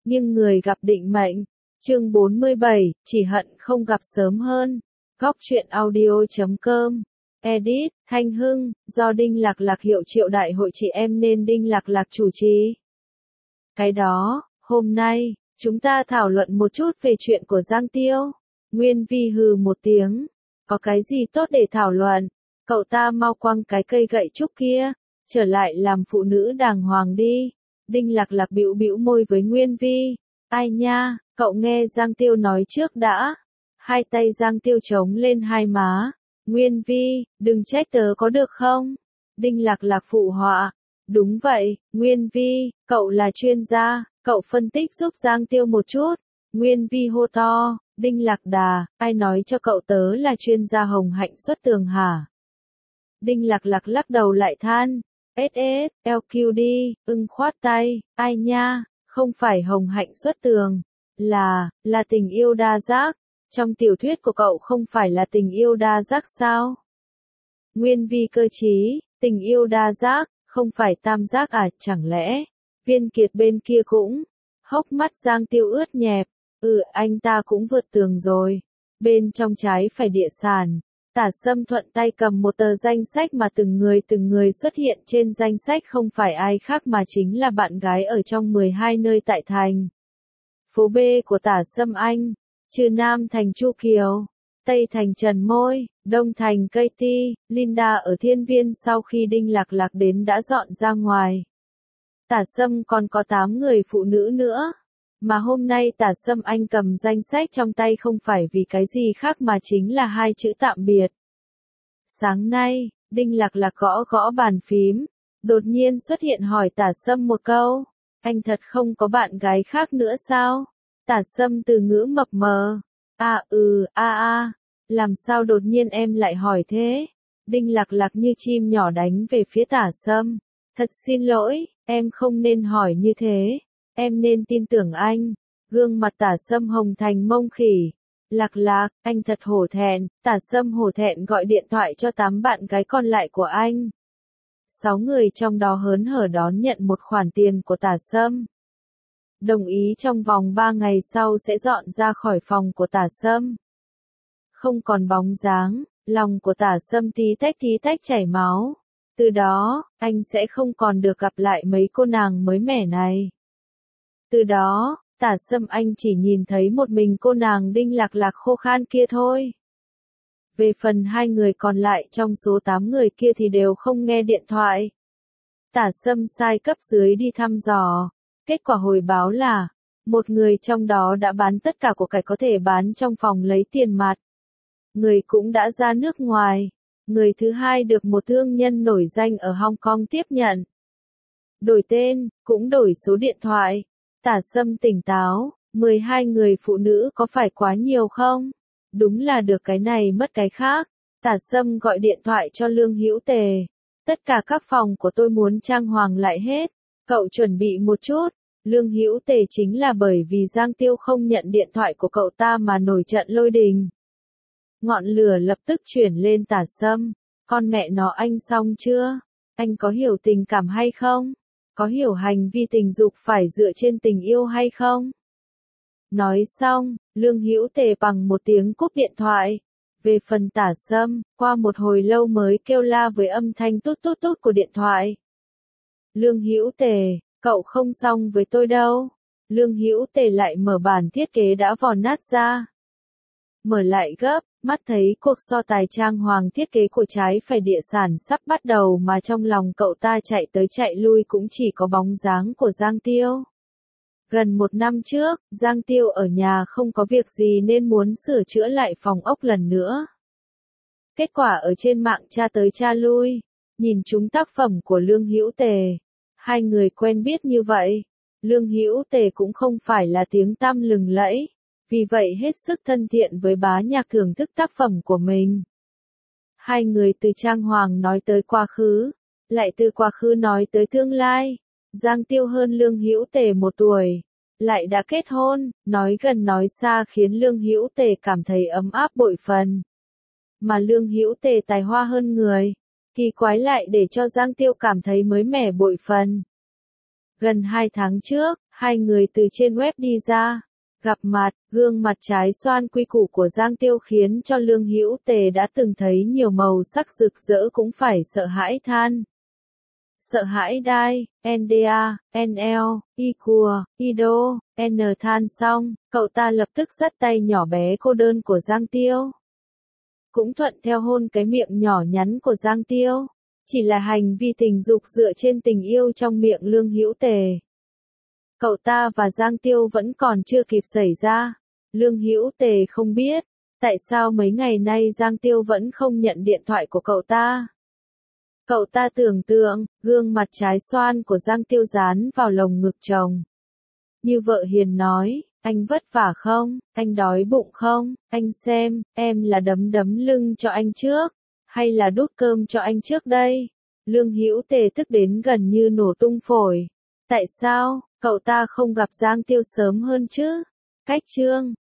nhưng người gặp định mệnh. Chương 47, chỉ hận không gặp sớm hơn. Góc truyện audio.com. Edit, Thanh Hưng, do Đinh Lạc Lạc hiệu triệu đại hội chị em nên Đinh Lạc Lạc chủ trì. Cái đó, hôm nay, chúng ta thảo luận một chút về chuyện của Giang Tiêu. Nguyên Vi hừ một tiếng. Có cái gì tốt để thảo luận? Cậu ta mau quăng cái cây gậy trúc kia, trở lại làm phụ nữ đàng hoàng đi. Đinh Lạc Lạc bĩu bĩu môi với Nguyên Vi. Ai nha, cậu nghe Giang Tiêu nói trước đã. Hai tay Giang Tiêu chống lên hai má. Nguyên Vi, đừng trách tớ có được không? Đinh Lạc Lạc phụ họa. Đúng vậy, Nguyên Vi, cậu là chuyên gia, cậu phân tích giúp Giang Tiêu một chút. Nguyên Vi hô to, Đinh Lạc Đà, ai nói cho cậu tớ là chuyên gia hồng hạnh xuất tường hả? Đinh Lạc Lạc lắc đầu lại than, LQD, khoát tay, ai nha, không phải hồng hạnh xuất tường, là tình yêu đa giác. Trong tiểu thuyết của cậu không phải là tình yêu đa giác sao? Nguyên Vi cơ trí, tình yêu đa giác, không phải tam giác à, chẳng lẽ? Viên Kiệt bên kia cũng, hốc mắt Giang Tiêu ướt nhẹp, anh ta cũng vượt tường rồi. Bên trong trái phải địa sản, Tả Sâm thuận tay cầm một tờ danh sách mà từng người xuất hiện trên danh sách không phải ai khác mà chính là bạn gái ở trong 12 nơi tại thành. Phố B của Tả Sâm Anh, trừ Nam thành Chu Kiều, Tây thành Trần Môi, Đông thành Katie, Linda ở Thiên Viên sau khi Đinh Lạc Lạc đến đã dọn ra ngoài. Tả Sâm còn có 8 người phụ nữ nữa. Mà hôm nay Tả Sâm Anh cầm danh sách trong tay không phải vì cái gì khác mà chính là 2 chữ tạm biệt. Sáng nay, Đinh Lạc Lạc gõ gõ bàn phím, đột nhiên xuất hiện hỏi Tả Sâm một câu. Anh thật không có bạn gái khác nữa sao? Tả Sâm từ ngữ mập mờ. Làm sao đột nhiên em lại hỏi thế? Đinh Lạc Lạc như chim nhỏ đánh về phía Tả Sâm. Thật xin lỗi, em không nên hỏi như thế. Em nên tin tưởng anh. Gương mặt Tả Sâm hồng thành mông khỉ. Lạc Lạc, anh thật hổ thẹn. Tả Sâm hổ thẹn gọi điện thoại cho 8 bạn gái còn lại của anh. 6 người trong đó hớn hở đón nhận một khoản tiền của Tả Sâm. Đồng ý trong vòng 3 ngày sau sẽ dọn ra khỏi phòng của Tả Sâm. Không còn bóng dáng, lòng của Tả Sâm tí tách chảy máu. Từ đó, anh sẽ không còn được gặp lại mấy cô nàng mới mẻ này. Từ đó, Tả Sâm Anh chỉ nhìn thấy một mình cô nàng Đinh Lạc Lạc khô khan kia thôi. Về phần 2 người còn lại trong số 8 người kia thì đều không nghe điện thoại. Tả Sâm sai cấp dưới đi thăm dò. Kết quả hồi báo là, một người trong đó đã bán tất cả của cải có thể bán trong phòng lấy tiền mặt. Người cũng đã ra nước ngoài. Người thứ hai được một thương nhân nổi danh ở Hong Kong tiếp nhận. Đổi tên, cũng đổi số điện thoại. Tả Sâm tỉnh táo, 12 người phụ nữ có phải quá nhiều không? Đúng là được cái này mất cái khác. Tả Sâm gọi điện thoại cho Lương Hữu Tề. Tất cả các phòng của tôi muốn trang hoàng lại hết. Cậu chuẩn bị một chút. Lương Hữu Tề chính là bởi vì Giang Tiêu không nhận điện thoại của cậu ta mà nổi trận lôi đình. Ngọn lửa lập tức chuyển lên Tả Sâm. Con mẹ nó anh xong chưa? Anh có hiểu tình cảm hay không? Có hiểu hành vi tình dục phải dựa trên tình yêu hay không? Nói xong, Lương Hữu Tề bằng một tiếng cúp điện thoại. Về phần Tả Sâm, qua một hồi lâu mới kêu la với âm thanh tút tút tút của điện thoại. Lương Hữu Tề, cậu không xong với tôi đâu. Lương Hữu Tề lại mở bản thiết kế đã vò nát ra. Mở lại gấp, mắt thấy cuộc so tài trang hoàng thiết kế của trái phải địa sản sắp bắt đầu mà trong lòng cậu ta chạy tới chạy lui cũng chỉ có bóng dáng của Giang Tiêu. Gần 1 năm trước, Giang Tiêu ở nhà không có việc gì nên muốn sửa chữa lại phòng ốc lần nữa. Kết quả ở trên mạng tra tới tra lui, nhìn chúng tác phẩm của Lương Hữu Tề. 2 người quen biết như vậy. Lương Hữu Tề cũng không phải là tiếng tăm lừng lẫy. Vì vậy hết sức thân thiện với bá nhạc thưởng thức tác phẩm của mình. 2 người từ trang hoàng nói tới quá khứ, lại từ quá khứ nói tới tương lai. Giang Tiêu hơn Lương Hữu Tề 1 tuổi, lại đã kết hôn, nói gần nói xa khiến Lương Hữu Tề cảm thấy ấm áp bội phần. Mà Lương Hữu Tề tài hoa hơn người, kỳ quái lại để cho Giang Tiêu cảm thấy mới mẻ bội phần. Gần 2 tháng trước, Hai người từ trên web đi ra, gặp mặt, gương mặt trái xoan quy củ của Giang Tiêu khiến cho Lương Hữu Tề đã từng thấy nhiều màu sắc rực rỡ cũng phải sợ hãi than. Sợ hãi đai, NDA, NL, IQA, IDO, N than xong, cậu ta lập tức dắt tay nhỏ bé cô đơn của Giang Tiêu. Cũng thuận theo hôn cái miệng nhỏ nhắn của Giang Tiêu. Chỉ là hành vi tình dục dựa trên tình yêu trong miệng Lương Hữu Tề. Cậu ta và Giang Tiêu vẫn còn chưa kịp xảy ra. Lương Hữu Tề không biết, tại sao mấy ngày nay Giang Tiêu vẫn không nhận điện thoại của cậu ta. Cậu ta tưởng tượng, gương mặt trái xoan của Giang Tiêu dán vào lồng ngực chồng. Như vợ hiền nói, anh vất vả không, anh đói bụng không, anh xem, em là đấm đấm lưng cho anh trước, hay là đút cơm cho anh trước đây. Lương Hữu Tề tức đến gần như nổ tung phổi. Tại sao, cậu ta không gặp Giang Tiêu sớm hơn chứ? Cách chương